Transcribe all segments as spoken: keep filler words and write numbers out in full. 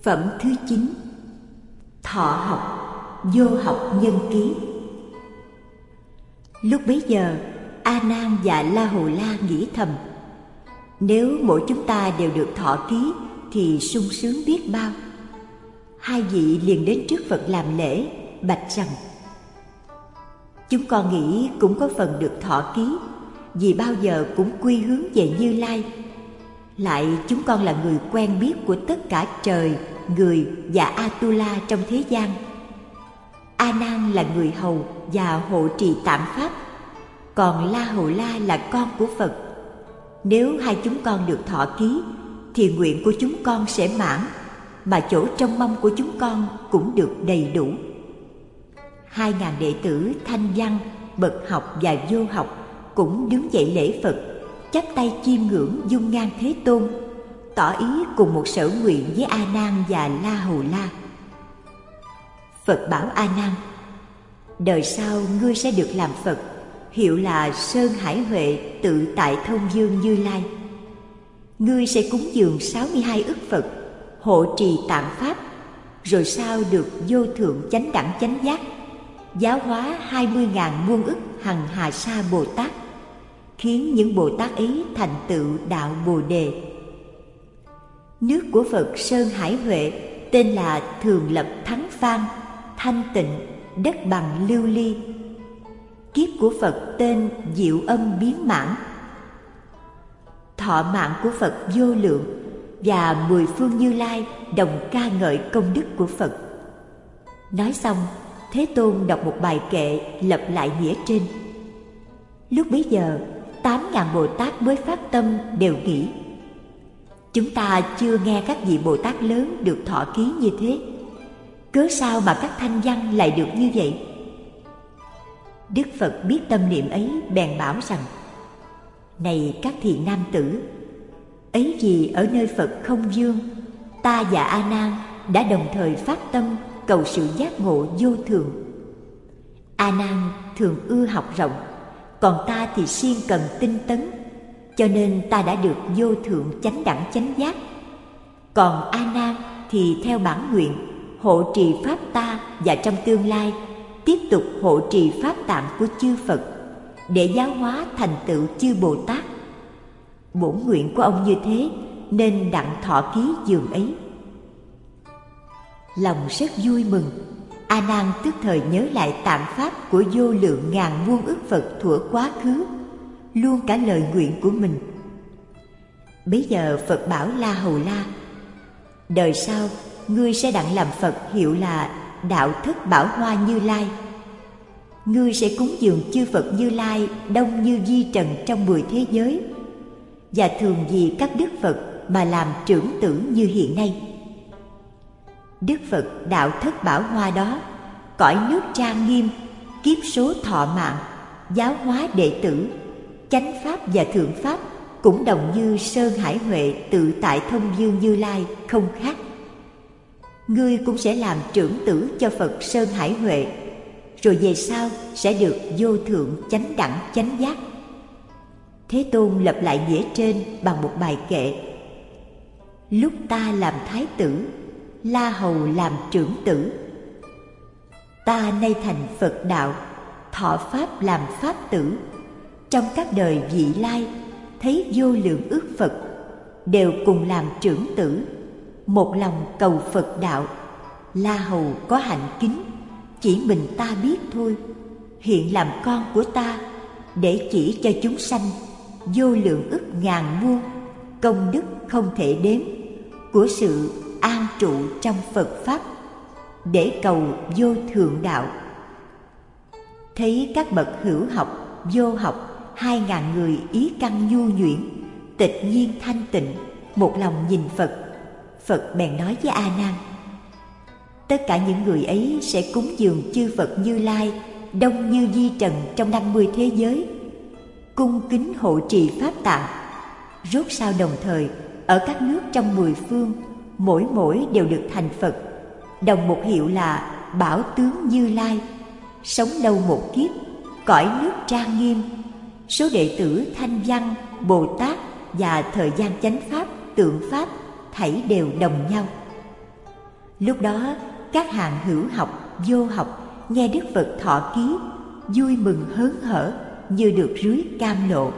Phẩm thứ chín. Thọ học, vô học nhân ký. Lúc bấy giờ, A Nan và La Hầu La nghĩ thầm: nếu mỗi chúng ta đều được thọ ký thì sung sướng biết bao. Hai vị liền đến trước Phật làm lễ, bạch rằng: chúng con nghĩ cũng có phần được thọ ký, vì bao giờ cũng quy hướng về Như Lai. Lại chúng con là người quen biết của tất cả trời, người và Atula trong thế gian. A Nan là người hầu và hộ trì tạm pháp, còn La Hầu La là con của Phật. Nếu hai chúng con được thọ ký thì nguyện của chúng con sẽ mãn, mà chỗ trong mong của chúng con cũng được đầy đủ. Hai ngàn đệ tử thanh văn, bậc học và vô học cũng đứng dậy lễ Phật, chắp tay chiêm ngưỡng dung ngang Thế Tôn, tỏ ý cùng một sở nguyện với A Nan và La Hầu La. Phật bảo A Nan: đời sau ngươi sẽ được làm Phật, hiệu là Sơn Hải Huệ Tự Tại Thông Dương Như Lai. Ngươi sẽ cúng dường sáu mươi hai ức Phật, hộ trì tạng pháp, rồi sau được vô thượng chánh đẳng chánh giác, giáo hóa hai mươi ngàn muôn ức hằng hà sa Bồ Tát, khiến những Bồ Tát ấy thành tựu đạo Bồ Đề. Nước của Phật Sơn Hải Huệ tên là Thường Lập Thắng Phan, thanh tịnh, đất bằng lưu ly. Kiếp của Phật tên Diệu Âm Biến Mãn. Thọ mạng của Phật vô lượng, và mười phương Như Lai đồng ca ngợi công đức của Phật. Nói xong, Thế Tôn đọc một bài kệ lặp lại nghĩa trên. Lúc bấy giờ, tám ngàn Bồ Tát mới phát tâm đều nghĩ: chúng ta chưa nghe các vị Bồ Tát lớn được thọ ký như thế, cớ sao mà các thanh văn lại được như vậy? Đức Phật biết tâm niệm ấy, bèn bảo rằng: này các thiện nam tử, ấy vì ở nơi Phật không vương, ta và A Nan đã đồng thời phát tâm cầu sự giác ngộ vô thường. A Nan thường ưa học rộng, còn ta thì siêng cần tinh tấn, cho nên ta đã được vô thượng chánh đẳng chánh giác. Còn A Nan thì theo bản nguyện hộ trì pháp ta, và trong tương lai tiếp tục hộ trì pháp tạng của chư Phật để giáo hóa thành tựu chư Bồ Tát. Bổn nguyện của ông như thế, nên đặng thọ ký dường ấy. Lòng rất vui mừng, A Nan tức thời nhớ lại tạng pháp của vô lượng ngàn muôn ức Phật thuở quá khứ, luôn cả lời nguyện của mình. Bấy giờ Phật bảo La Hầu La: đời sau ngươi sẽ đặng làm Phật, hiệu là Đạo Thất Bảo Hoa Như Lai. Ngươi sẽ cúng dường chư Phật Như Lai đông như vi trần trong mười thế giới, và thường vì các đức Phật mà làm trưởng tử như hiện nay. Đức Phật Đạo Thất Bảo Hoa đó, cõi nước trang nghiêm, kiếp số thọ mạng, giáo hóa đệ tử, chánh pháp và thượng pháp cũng đồng như Sơn Hải Huệ Tự Tại Thông Dương Như Lai, không khác. Ngươi cũng sẽ làm trưởng tử cho Phật Sơn Hải Huệ, rồi về sau sẽ được vô thượng chánh đẳng chánh giác. Thế Tôn lặp lại nghĩa trên bằng một bài kệ: lúc ta làm thái tử, La Hầu làm trưởng tử. Ta nay thành Phật đạo, thọ pháp làm pháp tử. Trong các đời vị lai, thấy vô lượng ức Phật đều cùng làm trưởng tử, một lòng cầu Phật đạo. La Hầu có hạnh kính, chỉ mình ta biết thôi, hiện làm con của ta, để chỉ cho chúng sanh vô lượng ức ngàn muôn công đức không thể đếm của sự an trụ trong Phật pháp, để cầu vô thượng đạo. Thấy các bậc hữu học, vô học, hai ngàn người ý căn nhu nhuyễn, tịch nhiên thanh tịnh, một lòng nhìn Phật. Phật bèn nói với A Nan: tất cả những người ấy sẽ cúng dường chư Phật Như Lai đông như vi trần trong năm mươi thế giới, cung kính hộ trì pháp tạng. Rốt sau đồng thời ở các nước trong mười phương, mỗi mỗi đều được thành Phật, đồng một hiệu là Bảo Tướng Như Lai, sống lâu một kiếp, cõi nước trang nghiêm. Số đệ tử thanh văn, Bồ Tát và thời gian chánh pháp, tượng pháp thảy đều đồng nhau. Lúc đó các hàng hữu học, vô học nghe Đức Phật thọ ký, vui mừng hớn hở như được rưới cam lộ.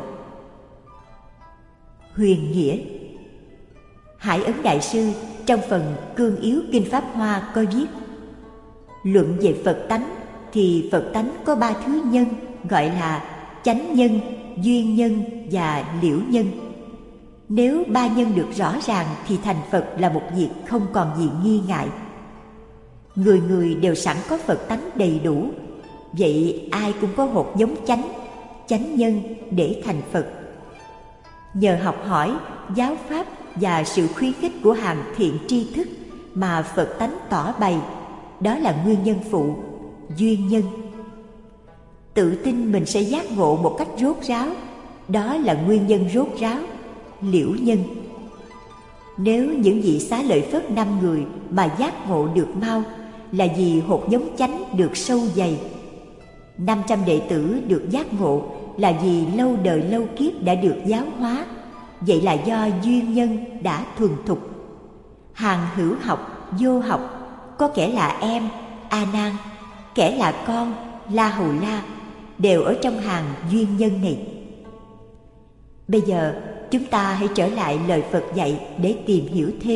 Huyền nghĩa. Hải Ấn Đại Sư trong phần Cương Yếu Kinh Pháp Hoa có viết: luận về Phật tánh thì Phật tánh có ba thứ nhân, gọi là chánh nhân, duyên nhân và liễu nhân. Nếu ba nhân được rõ ràng thì thành Phật là một việc không còn gì nghi ngại. Người người đều sẵn có Phật tánh đầy đủ, vậy ai cũng có hột giống chánh, chánh nhân để thành Phật. Nhờ học hỏi, giáo pháp và sự khuyến khích của hàng thiện tri thức mà Phật tánh tỏ bày, đó là nguyên nhân phụ, duyên nhân. Tự tin mình sẽ giác ngộ một cách rốt ráo, đó là nguyên nhân rốt ráo, liễu nhân. Nếu những vị Xá Lợi Phất năm người mà giác ngộ được mau là vì hột giống chánh được sâu dày. Năm trăm đệ tử được giác ngộ là vì lâu đời lâu kiếp đã được giáo hóa, vậy là do duyên nhân đã thuần thục. Hàng hữu học, vô học, có kẻ là em, A Nan, kẻ là con, La Hầu La, đều ở trong hàng duyên nhân này. Bây giờ chúng ta hãy trở lại lời Phật dạy để tìm hiểu thêm.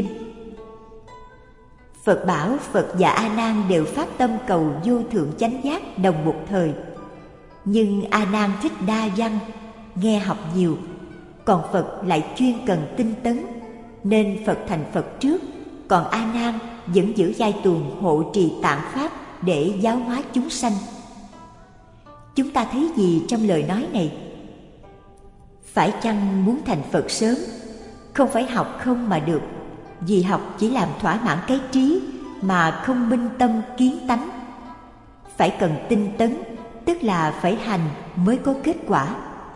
Phật bảo Phật và A Nan đều phát tâm cầu vô thượng chánh giác đồng một thời. Nhưng A Nan thích đa văn, nghe học nhiều, còn Phật lại chuyên cần tinh tấn, nên Phật thành Phật trước, còn A Nan vẫn giữ giai tuồng hộ trì tạng pháp để giáo hóa chúng sanh. Chúng ta thấy gì trong lời nói này? Phải chăng muốn thành Phật sớm? Không phải học không mà được, vì học chỉ làm thỏa mãn cái trí mà không minh tâm kiến tánh. Phải cần tinh tấn, tức là phải hành mới có kết quả.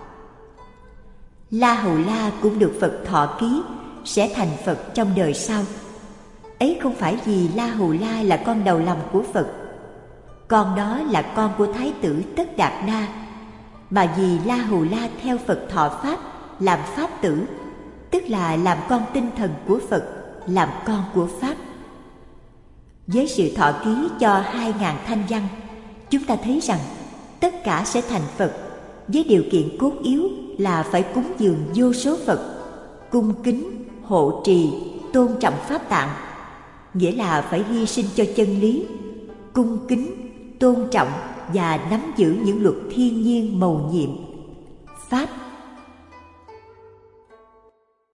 La Hầu La cũng được Phật thọ ký, sẽ thành Phật trong đời sau. Ấy không phải vì La Hầu La là con đầu lòng của Phật, con đó là con của Thái tử Tất Đạt Đa, mà vì La Hầu La theo Phật thọ Pháp, làm Pháp tử, tức là làm con tinh thần của Phật, làm con của Pháp. Với sự thọ ký cho hai ngàn thanh văn, chúng ta thấy rằng tất cả sẽ thành Phật, với điều kiện cốt yếu là phải cúng dường vô số Phật, cung kính, hộ trì, tôn trọng Pháp tạng, nghĩa là phải hy sinh cho chân lý, cung kính, tôn trọng và nắm giữ những luật thiên nhiên mầu nhiệm. Pháp